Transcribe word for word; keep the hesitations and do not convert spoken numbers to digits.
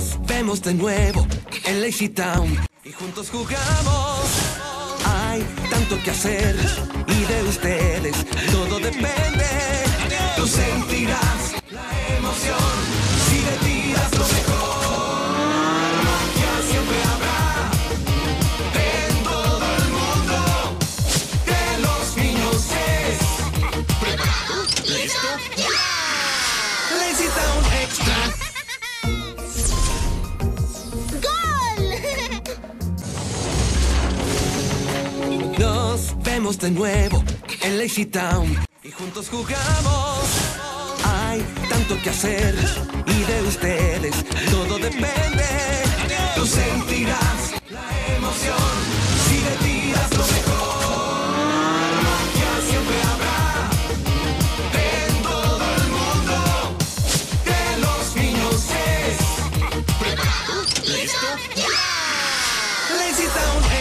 Nos vemos de nuevo en Lazy Town y juntos jugamos. Hay tanto que hacer y de ustedes todo depende. Tú sentirás la emoción si le tiras lo mejor. Magia siempre habrá en todo el mundo. De los niños es preparado, listo, ya. Lazy Town Extra. Nos vemos de nuevo en Lazy Town y juntos jugamos. Hay tanto que hacer y de ustedes todo depende. Tú sentirás la emoción si le tiras lo mejor. Magia siempre habrá en todo el mundo. De los niños es preparado, listo, ya. Lazy Town.